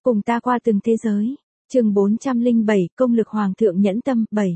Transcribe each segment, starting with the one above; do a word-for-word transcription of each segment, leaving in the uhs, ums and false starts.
Cùng ta qua từng thế giới. Chương bốn trăm lẻ bảy, công lực hoàng thượng nhẫn tâm, bảy.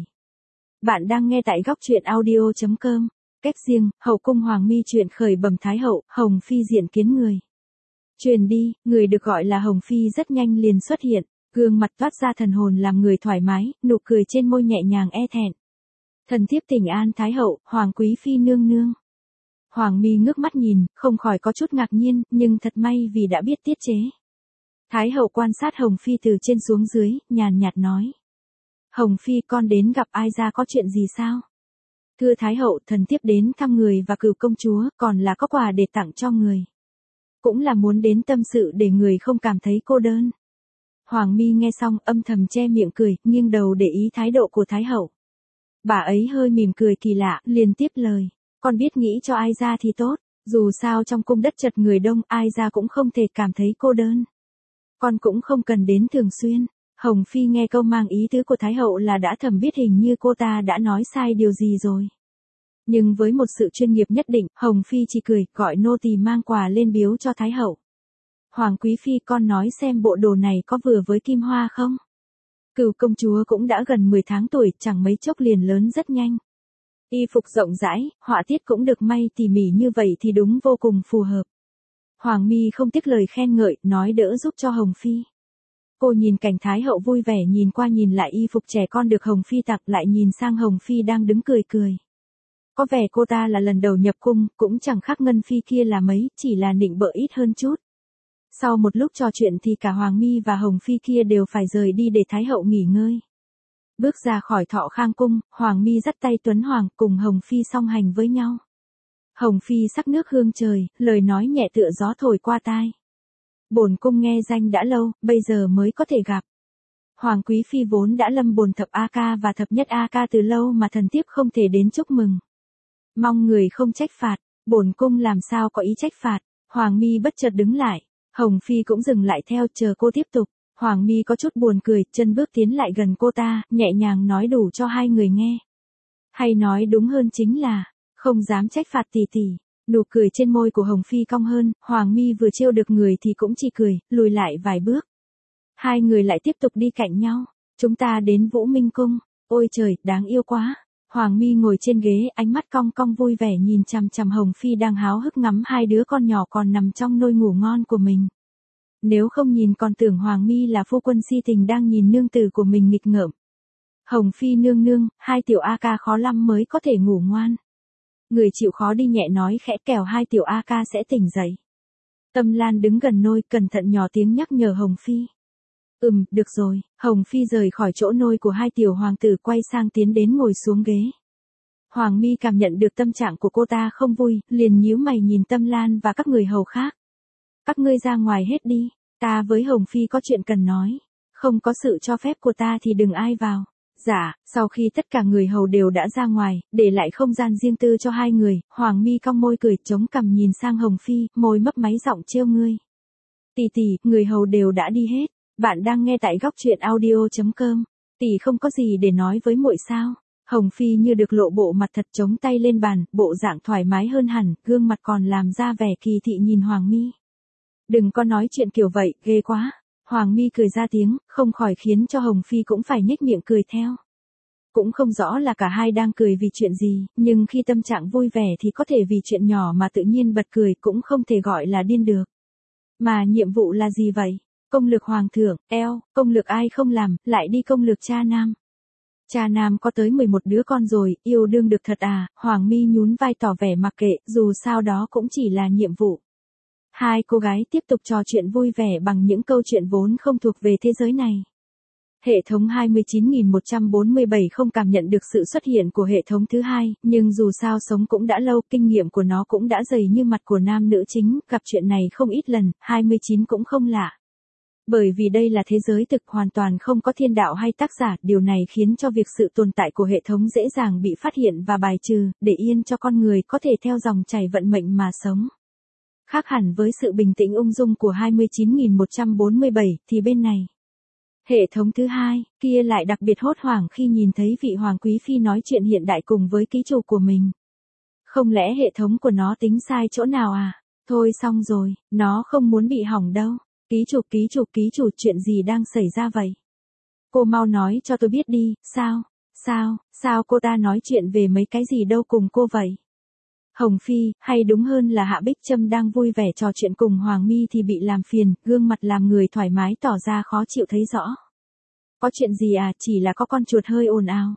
Bạn đang nghe tại góc truyện audio chấm com. Cách riêng, hậu cung Hoàng Mi chuyện khởi bẩm Thái hậu, Hồng Phi diện kiến người. Truyền đi, người được gọi là Hồng Phi rất nhanh liền xuất hiện, gương mặt toát ra thần hồn làm người thoải mái, nụ cười trên môi nhẹ nhàng e thẹn. Thần thiếp thỉnh an Thái hậu, Hoàng quý phi nương nương. Hoàng Mi ngước mắt nhìn, không khỏi có chút ngạc nhiên, nhưng thật may vì đã biết tiết chế. Thái hậu quan sát Hồng Phi từ trên xuống dưới, nhàn nhạt nói. Hồng Phi, con đến gặp ai ra có chuyện gì sao? Thưa Thái hậu, thần thiếp đến thăm người và cửu công chúa, còn là có quà để tặng cho người. Cũng là muốn đến tâm sự để người không cảm thấy cô đơn. Hoàng Mi nghe xong âm thầm che miệng cười, nghiêng đầu để ý thái độ của Thái hậu. Bà ấy hơi mỉm cười kỳ lạ, liền tiếp lời. Con biết nghĩ cho ai ra thì tốt, dù sao trong cung đất chật người đông, ai ra cũng không thể cảm thấy cô đơn. Con cũng không cần đến thường xuyên. Hồng Phi nghe câu mang ý tứ của Thái hậu là đã thầm biết hình như cô ta đã nói sai điều gì rồi. Nhưng với một sự chuyên nghiệp nhất định, Hồng Phi chỉ cười, gọi nô tỳ mang quà lên biếu cho Thái hậu. Hoàng quý phi, con nói xem bộ đồ này có vừa với Kim Hoa không? Cửu công chúa cũng đã gần mười tháng tuổi, chẳng mấy chốc liền lớn rất nhanh. Y phục rộng rãi, họa tiết cũng được may tỉ mỉ như vậy thì đúng vô cùng phù hợp. Hoàng Mi không tiếc lời khen ngợi, nói đỡ giúp cho Hồng Phi. Cô nhìn cảnh Thái hậu vui vẻ nhìn qua nhìn lại y phục trẻ con được Hồng Phi tặng, lại nhìn sang Hồng Phi đang đứng cười cười. Có vẻ cô ta là lần đầu nhập cung, cũng chẳng khác Ngân Phi kia là mấy, chỉ là nịnh bợ ít hơn chút. Sau một lúc trò chuyện thì cả Hoàng Mi và Hồng Phi kia đều phải rời đi để Thái hậu nghỉ ngơi. Bước ra khỏi Thọ Khang cung, Hoàng Mi dắt tay Tuấn Hoàng cùng Hồng Phi song hành với nhau. Hồng Phi sắc nước hương trời, lời nói nhẹ tựa gió thổi qua tai. Bổn cung nghe danh đã lâu, bây giờ mới có thể gặp. Hoàng quý phi vốn đã lâm bồn thập A ca và thập nhất A ca từ lâu mà thần thiếp không thể đến chúc mừng. Mong người không trách phạt, bổn cung làm sao có ý trách phạt. Hoàng Mi bất chợt đứng lại, Hồng Phi cũng dừng lại theo chờ cô tiếp tục. Hoàng Mi có chút buồn cười, chân bước tiến lại gần cô ta, nhẹ nhàng nói đủ cho hai người nghe. Hay nói đúng hơn chính là, không dám trách phạt tỷ tỷ. Nụ cười trên môi của Hồng Phi cong hơn, Hoàng Mi vừa trêu được người thì cũng chỉ cười, lùi lại vài bước. Hai người lại tiếp tục đi cạnh nhau. Chúng ta đến Vũ Minh cung. Ôi trời, đáng yêu quá. Hoàng Mi ngồi trên ghế, ánh mắt cong cong vui vẻ nhìn chằm chằm Hồng Phi đang háo hức ngắm hai đứa con nhỏ còn nằm trong nôi ngủ ngon của mình. Nếu không nhìn còn tưởng Hoàng Mi là phu quân si tình đang nhìn nương tử của mình nghịch ngợm. Hồng Phi nương nương, hai tiểu A ca khó lắm mới có thể ngủ ngoan. Người chịu khó đi nhẹ nói khẽ kẻo hai tiểu A ca sẽ tỉnh dậy. Tâm Lan đứng gần nôi, cẩn thận nhỏ tiếng nhắc nhở Hồng Phi. Ừm, được rồi. Hồng Phi rời khỏi chỗ nôi của hai tiểu hoàng tử quay sang tiến đến ngồi xuống ghế. Hoàng Mi cảm nhận được tâm trạng của cô ta không vui, liền nhíu mày nhìn Tâm Lan và các người hầu khác. Các ngươi ra ngoài hết đi, ta với Hồng Phi có chuyện cần nói. Không có sự cho phép của ta thì đừng ai vào. Dạ, sau khi tất cả người hầu đều đã ra ngoài, để lại không gian riêng tư cho hai người, Hoàng Mi cong môi cười chống cằm nhìn sang Hồng Phi, môi mấp máy giọng trêu ngươi. Tỷ tỷ, người hầu đều đã đi hết, bạn đang nghe tại góc truyện audio chấm com, tỷ không có gì để nói với muội sao? Hồng Phi như được lộ bộ mặt thật chống tay lên bàn, bộ dạng thoải mái hơn hẳn, gương mặt còn làm ra vẻ kỳ thị nhìn Hoàng Mi. Đừng có nói chuyện kiểu vậy, ghê quá. Hoàng Mi cười ra tiếng, không khỏi khiến cho Hồng Phi cũng phải nhếch miệng cười theo. Cũng không rõ là cả hai đang cười vì chuyện gì, nhưng khi tâm trạng vui vẻ thì có thể vì chuyện nhỏ mà tự nhiên bật cười cũng không thể gọi là điên được. Mà nhiệm vụ là gì vậy? Công lược hoàng thượng, eo, công lược ai không làm, lại đi công lược cha nam. Cha nam có tới mười một đứa con rồi, yêu đương được thật à? Hoàng Mi nhún vai tỏ vẻ mặc kệ, dù sao đó cũng chỉ là nhiệm vụ. Hai cô gái tiếp tục trò chuyện vui vẻ bằng những câu chuyện vốn không thuộc về thế giới này. Hệ thống hai mươi chín nghìn một trăm bốn mươi bảy không cảm nhận được sự xuất hiện của hệ thống thứ hai, nhưng dù sao sống cũng đã lâu, kinh nghiệm của nó cũng đã dày như mặt của nam nữ chính, gặp chuyện này không ít lần, hai mươi chín cũng không lạ. Bởi vì đây là thế giới thực hoàn toàn không có thiên đạo hay tác giả, điều này khiến cho việc sự tồn tại của hệ thống dễ dàng bị phát hiện và bài trừ, để yên cho con người có thể theo dòng chảy vận mệnh mà sống. Khác hẳn với sự bình tĩnh ung dung của hai mươi chín nghìn một trăm bốn mươi bảy, thì bên này, hệ thống thứ hai, kia lại đặc biệt hốt hoảng khi nhìn thấy vị hoàng quý phi nói chuyện hiện đại cùng với ký chủ của mình. Không lẽ hệ thống của nó tính sai chỗ nào à? Thôi xong rồi, nó không muốn bị hỏng đâu. Ký chủ, ký chủ, ký chủ, chuyện gì đang xảy ra vậy? Cô mau nói cho tôi biết đi, sao, sao, sao cô ta nói chuyện về mấy cái gì đâu cùng cô vậy? Hồng Phi, hay đúng hơn là Hạ Bích Trâm đang vui vẻ trò chuyện cùng Hoàng My thì bị làm phiền, gương mặt làm người thoải mái tỏ ra khó chịu thấy rõ. Có chuyện gì à, chỉ là có con chuột hơi ồn ào.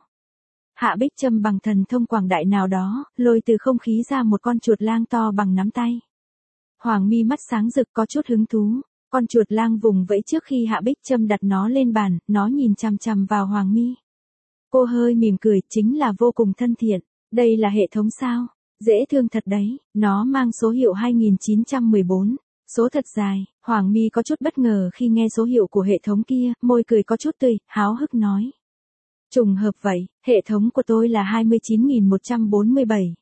Hạ Bích Trâm bằng thần thông quảng đại nào đó, lôi từ không khí ra một con chuột lang to bằng nắm tay. Hoàng My mắt sáng rực có chút hứng thú, con chuột lang vùng vẫy trước khi Hạ Bích Trâm đặt nó lên bàn, nó nhìn chằm chằm vào Hoàng My. Cô hơi mỉm cười, chính là vô cùng thân thiện, đây là hệ thống sao? Dễ thương thật đấy, nó mang số hiệu hai nghìn chín trăm mười bốn, số thật dài. Hoàng My có chút bất ngờ khi nghe số hiệu của hệ thống kia, môi cười có chút tươi, háo hức nói. Trùng hợp vậy, hệ thống của tôi là hai mươi chín nghìn một trăm bốn mươi bảy.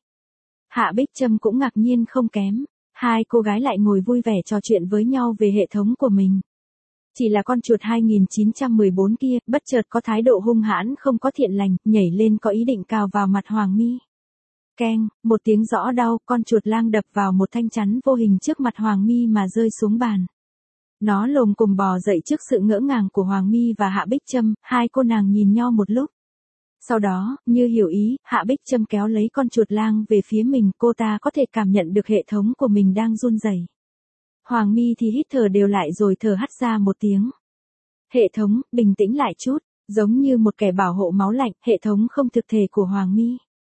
Hạ Bích Trâm cũng ngạc nhiên không kém, hai cô gái lại ngồi vui vẻ trò chuyện với nhau về hệ thống của mình. Chỉ là con chuột hai nghìn chín trăm mười bốn kia, bất chợt có thái độ hung hãn không có thiện lành, nhảy lên có ý định cào vào mặt Hoàng My. Keng, một tiếng rõ đau, con chuột lang đập vào một thanh chắn vô hình trước mặt Hoàng My mà rơi xuống bàn. Nó lồm cồm bò dậy trước sự ngỡ ngàng của Hoàng My và Hạ Bích Trâm, hai cô nàng nhìn nhau một lúc. Sau đó, như hiểu ý, Hạ Bích Trâm kéo lấy con chuột lang về phía mình, cô ta có thể cảm nhận được hệ thống của mình đang run rẩy. Hoàng My thì hít thở đều lại rồi thở hắt ra một tiếng. Hệ thống, bình tĩnh lại chút, giống như một kẻ bảo hộ máu lạnh, hệ thống không thực thể của Hoàng My.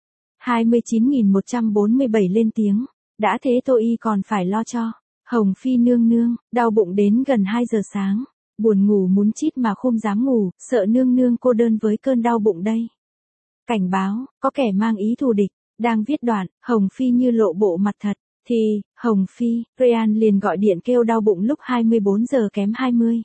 hai mươi chín nghìn một trăm bốn mươi bảy lên tiếng, đã thế tôi y còn phải lo cho. Hồng Phi nương nương, đau bụng đến gần hai giờ sáng, buồn ngủ muốn chít mà không dám ngủ, sợ nương nương cô đơn với cơn đau bụng đây. Cảnh báo, có kẻ mang ý thù địch, đang viết đoạn, Hồng Phi như lộ bộ mặt thật, thì, Hồng Phi, Ryan liền gọi điện kêu đau bụng lúc hai mươi bốn giờ kém hai mươi.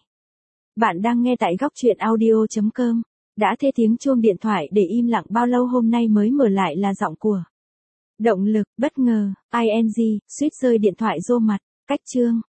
Bạn đang nghe tại góc truyện audio chấm com. Đã thế tiếng chuông điện thoại để im lặng bao lâu hôm nay mới mở lại là giọng của. Động lực, bất ngờ, ing, suýt rơi điện thoại rô mặt, cách chương.